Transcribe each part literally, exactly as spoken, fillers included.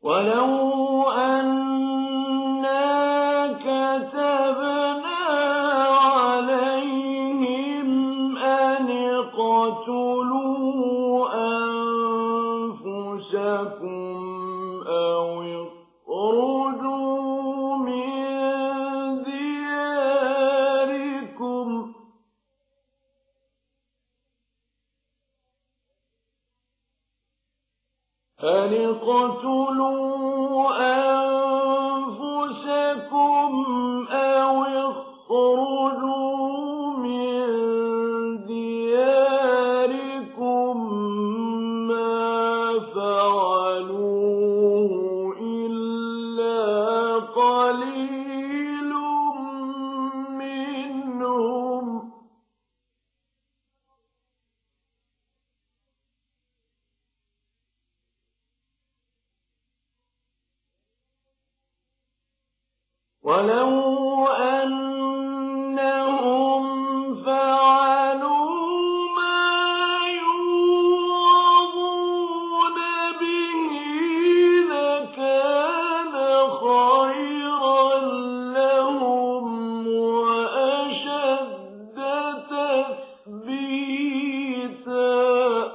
ولو أنا كتبنا عليهم أن اقتلوا أنفسكم أو اخرجوا من دياركم أن اقتلوا أنفسكم أو اخرجوا من دياركم ما فعلوه إلا قليل منهم ولو أنهم فعلوا ما يوعظون به لكان خيرا لهم وأشد تثبيتا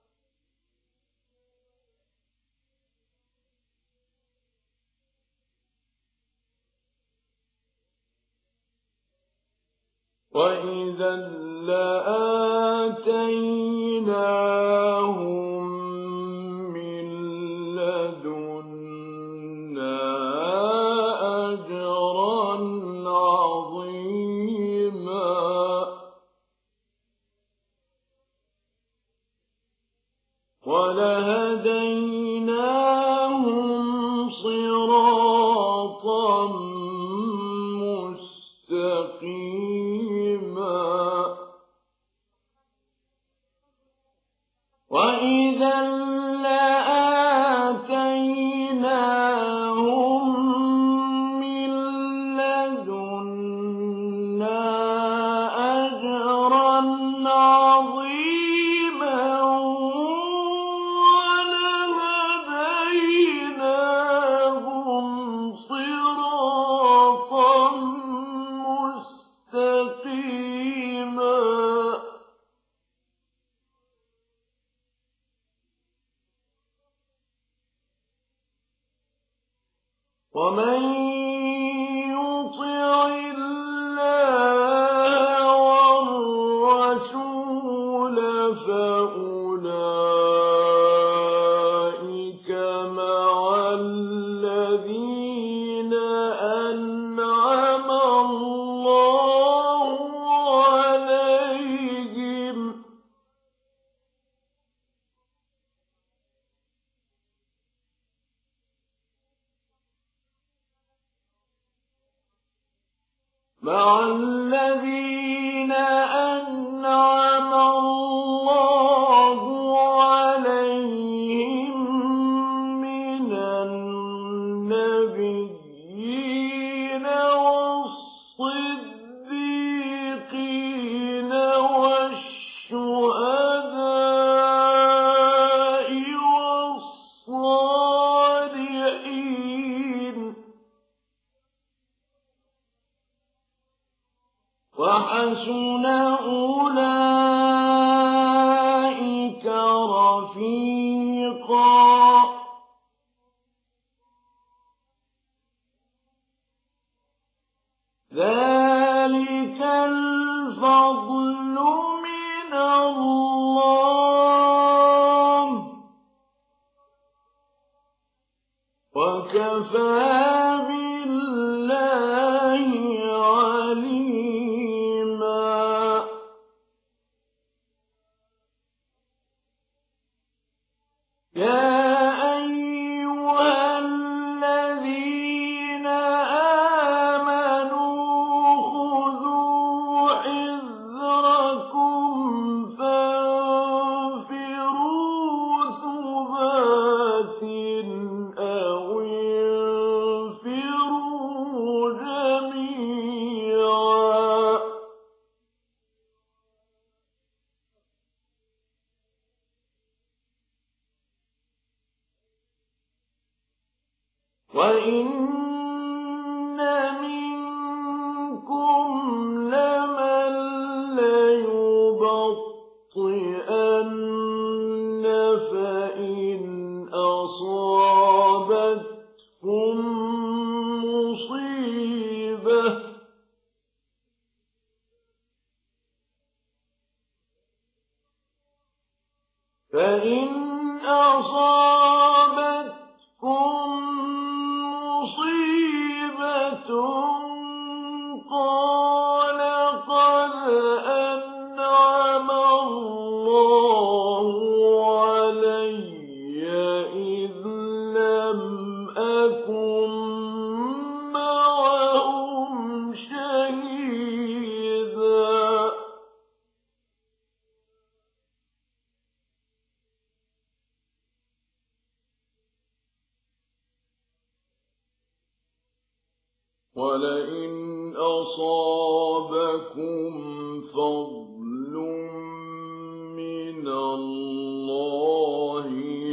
وإذا لآتيناهم من لدنا أجرا عظيما ولهديناهم صراطا مستقيما وإذا لآتيناهم من لدنا أجرا عظيما ولهديناهم صراطا مستقيما ومن يطع الله والرسول فأولئك مع الذين أنعم الله عليهم مع الذين أنعم الله عليهم من النبيين والصديقين والشهداء والصالحين وحسن أولئك رفيقا ذلك الفضل من الله وكفى بالله عليما يا أيها الذين آمنوا خذوا حذركم فانفروا ثبات أو انفروا جميعا وإن منكم لمن ليبطئن فإن أصابتكم مصيبة فإن أصابتكم مصيبة قال قد أنعم الله علي إذ لم أكن معهم شهيدا ولئن أصابكم فضل من الله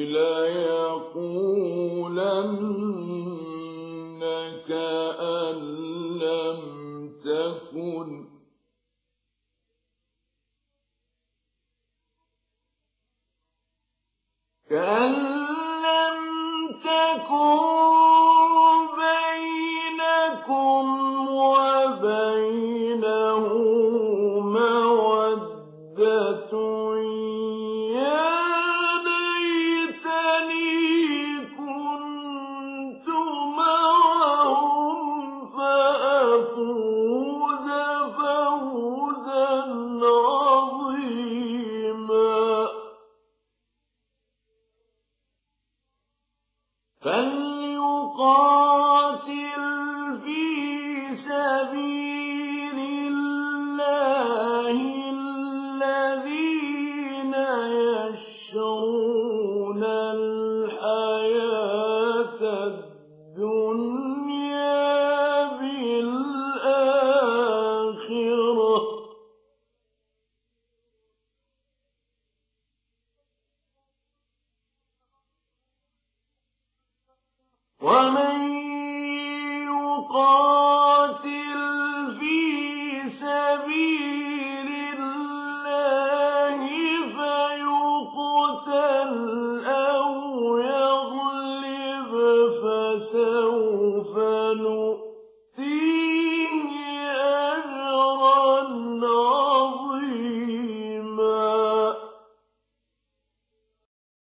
ليقولن كأن لم تكن كأن لم تكن بينكم وبينه مودة يا ليتني كنت معهم فأفوز فوزا عظيما فليقاتل في سبيل الله الذين يشرون الحياة الدنيا بالآخرة ومن يقاتل